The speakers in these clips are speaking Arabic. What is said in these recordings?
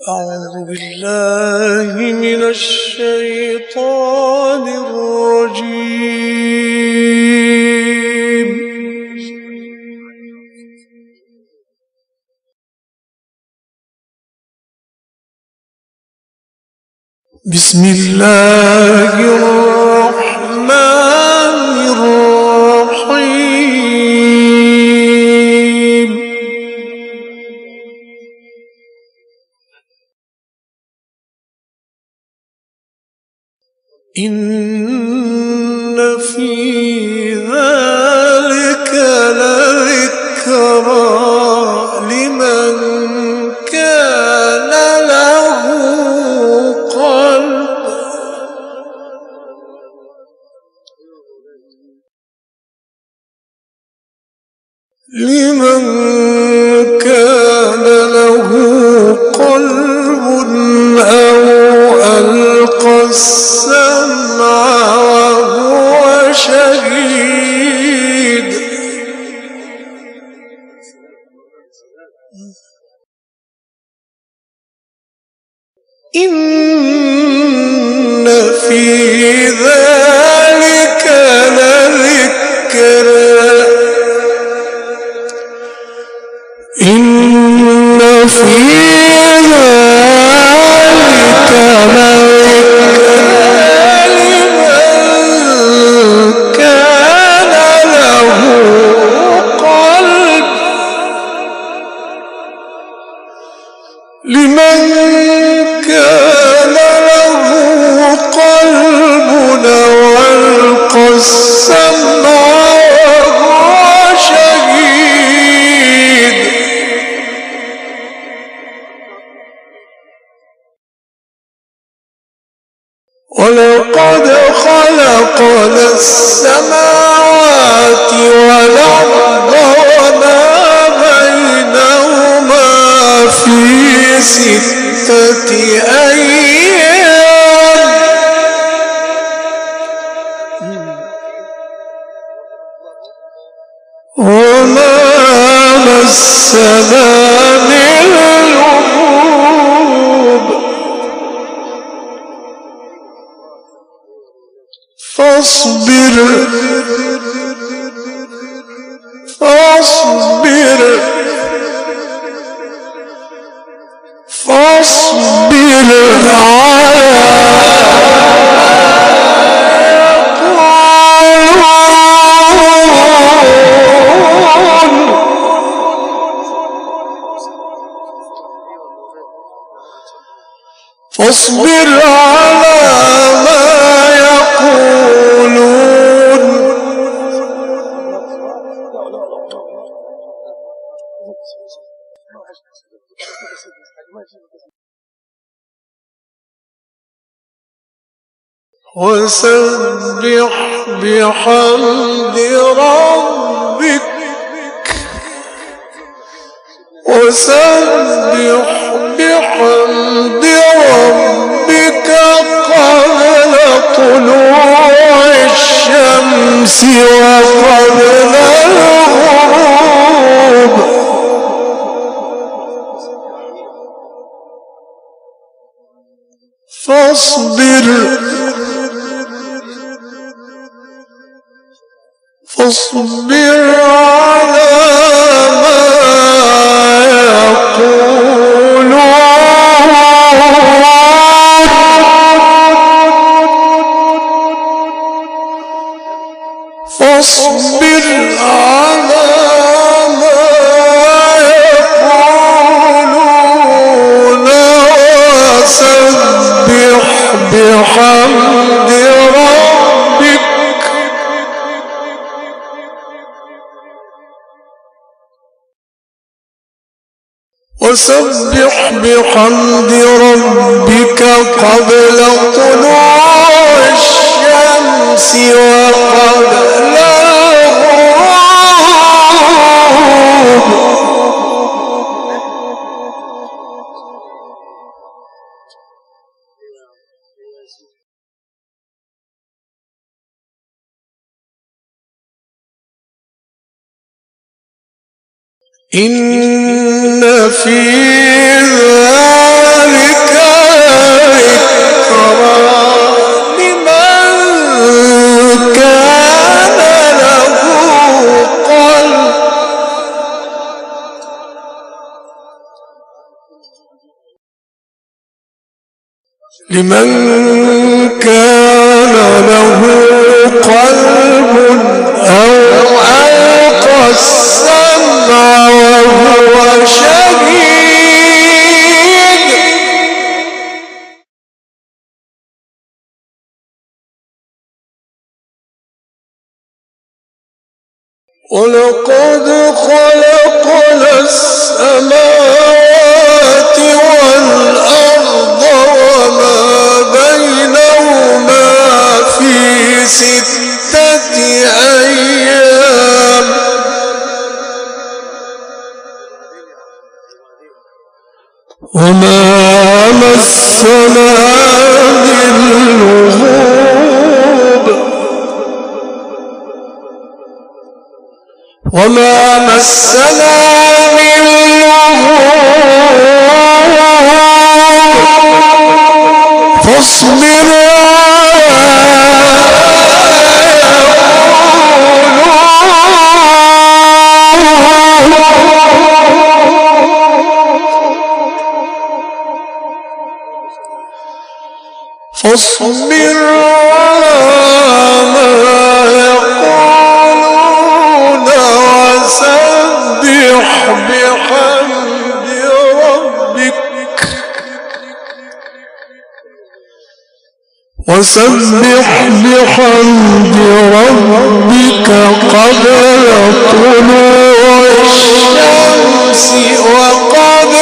أعوذ بالله من الشيطان الرجيم. بسم الله الرحمن الرحيم. إن في ذلك لذكرى لمن كان له قلب. لمن كان له قلب أو ألقى السمع وهو شهيد. إن في ذلك لذكرى. إن في ذلك لذكرى لمن كان له قلب. لمن كان له قلب أو ألقى السمع وهو شهيد. ولقد خلقنا السماوات والأرض وما بينهما في 6 أيام. وما مسنا من لغوب. فاصبر فاصبر على ما يقولون. وسبح بحمد ربك. وسبح بحمد ربك قبل طلوع الشمس وقبل الغروب. فاصبر على ما يقولون. فاصبر على ما يقولون وسبح بحمد ربك. وسبح بحمد ربك قبل طلوع الشمس وقبل الغروب. إن في ذلك لمن كان له قلب أو ألقى السمع وهو شهيد ولقد خلقنا السماوات والأرض وما بينهما في 6 أيام وما مسنا من لغوب وما مسنا من لغوب فاصبر فاصبر على ما يقولون وسبح بحمد ربك قبل طلوع الشمس وقبل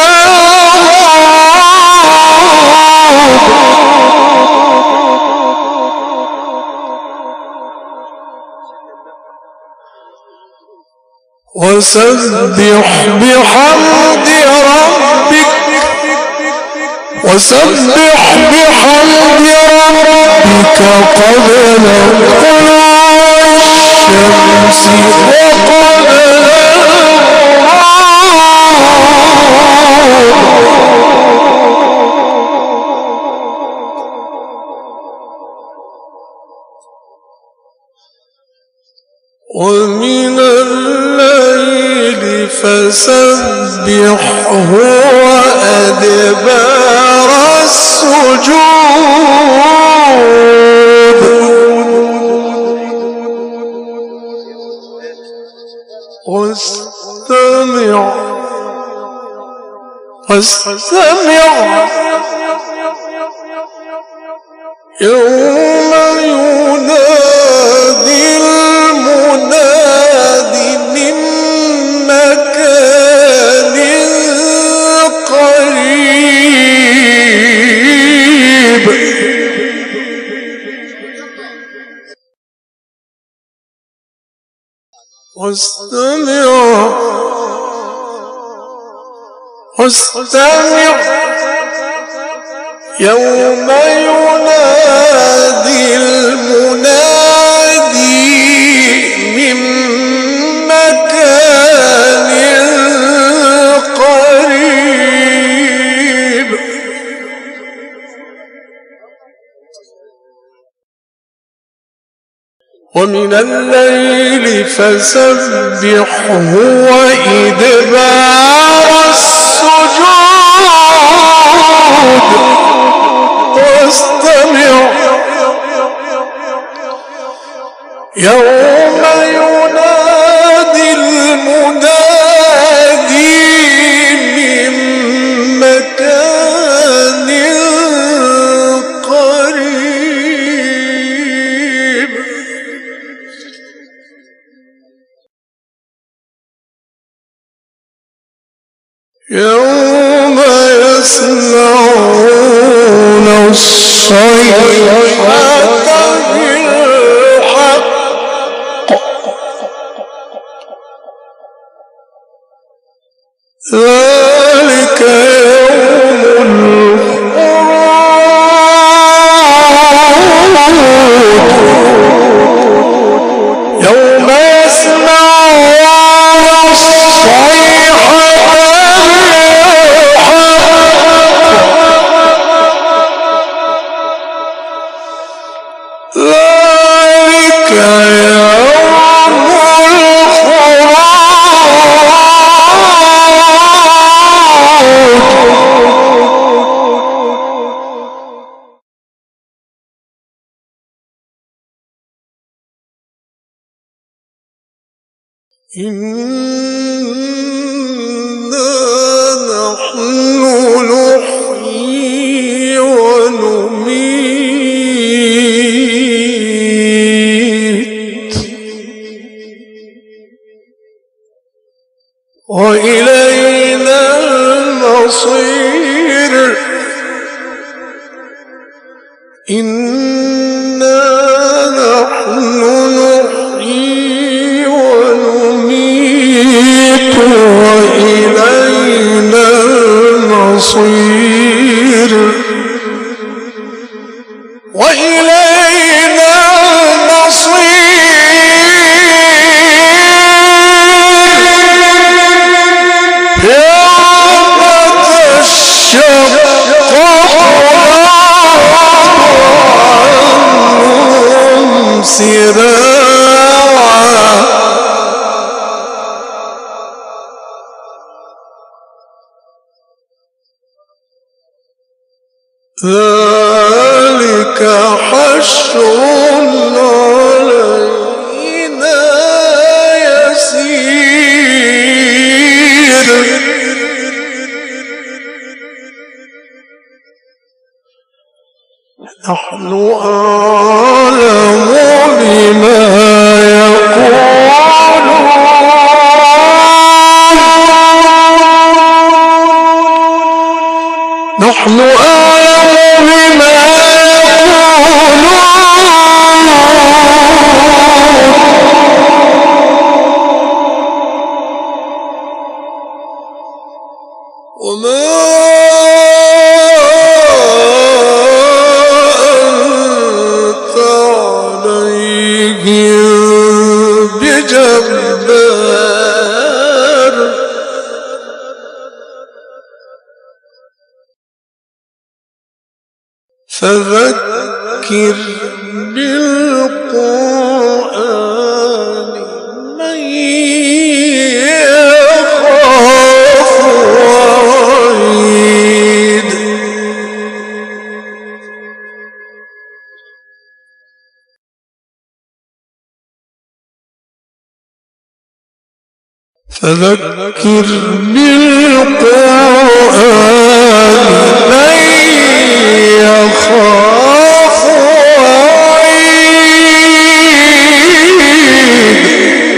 وسبح بحمد ربك قبل طلوع الشمس وقبل ومن الليل فسبحه وأدبار السجود واستمع يوم ينادي المنادي من مكان قريب واستمع يوم ينادي المنادي من مكان قريب ومن الليل فسبحه وإدبار السجود واستمع يوم ينادي المنادي من مكان قريب يوم يسمعون الصيحة بالحق ذلك يوم الخروج يوم يسمعون الصيحة إنا نحن نحيي ونميت وإلينا المصير إنا نحن نحيي ونميت وإلينا المصير وإلينا المصير يوم تشقق عنهم سراعا ذلك حشر علينا يسير نحن أعلم بما يقولون نحن أعلم بما يقولون وما أنت عليهم بجبار فذكر بالقرآن من يخاف وعيد فذكر بالقرآن من يخاف وعيد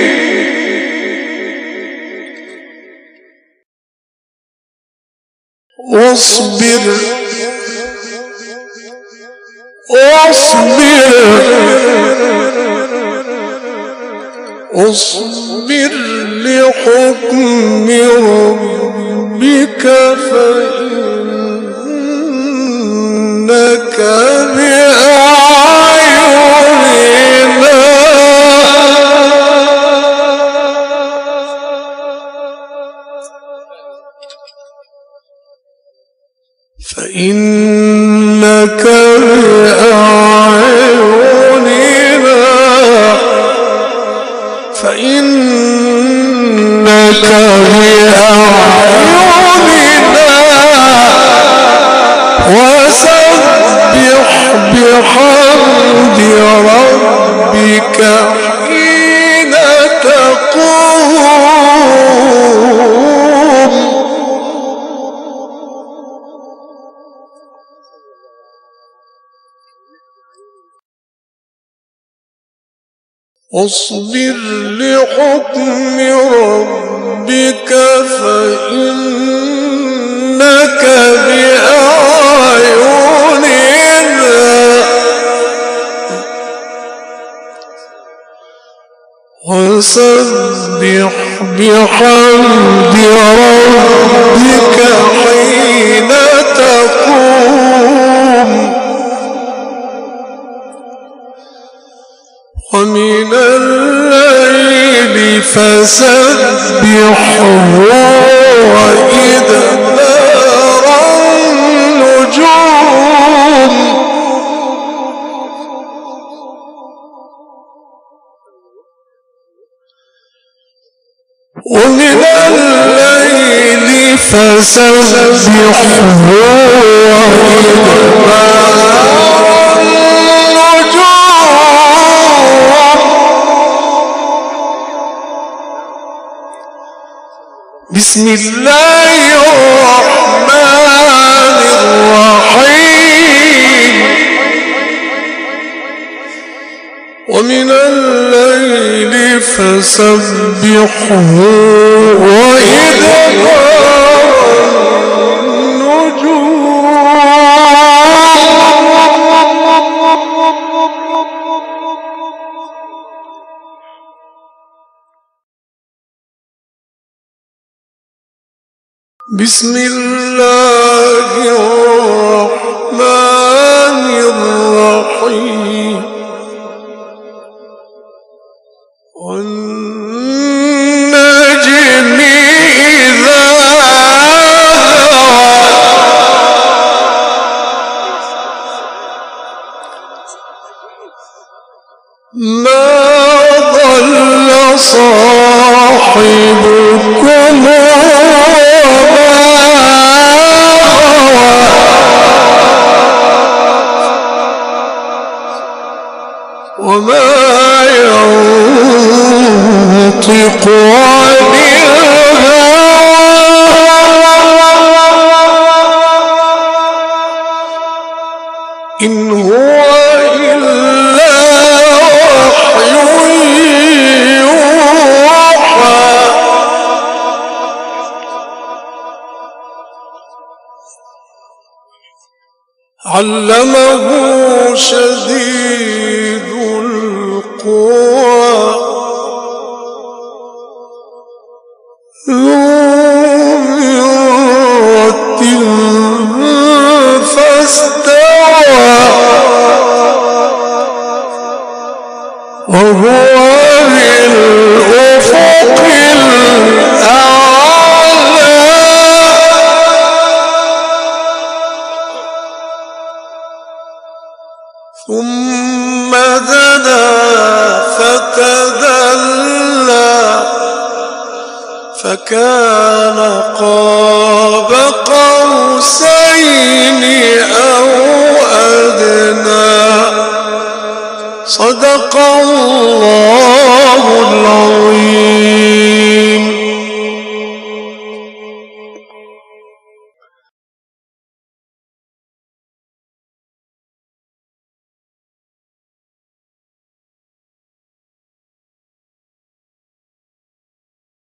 واصبر لحكم ربك فإنك بأعيننا فإنك بأعيننا وسبح بحمد ربك حين تقوم واصبر لحكم ربك فإنك بأعيننا وسبح بحمد ربك حين تقوم ومن الليل فسبحه وإدبار النجوم ومن الليل فسبحه وإدبار النجوم بسم الله الرحمن الرحيم ومن الليل فسبحه وإدبار النجوم بسم الله الرحمن الرحيم والنجم إذا ما ضل صاحبكم وما ينطق عن الهوى إن هو إلا وحي يوحى علمه شديد القوى ذو مرة فاستوى وهو بالأفق الأعلى ثم دنا فتدلى فكان قاب قوسين أو أدنى صدق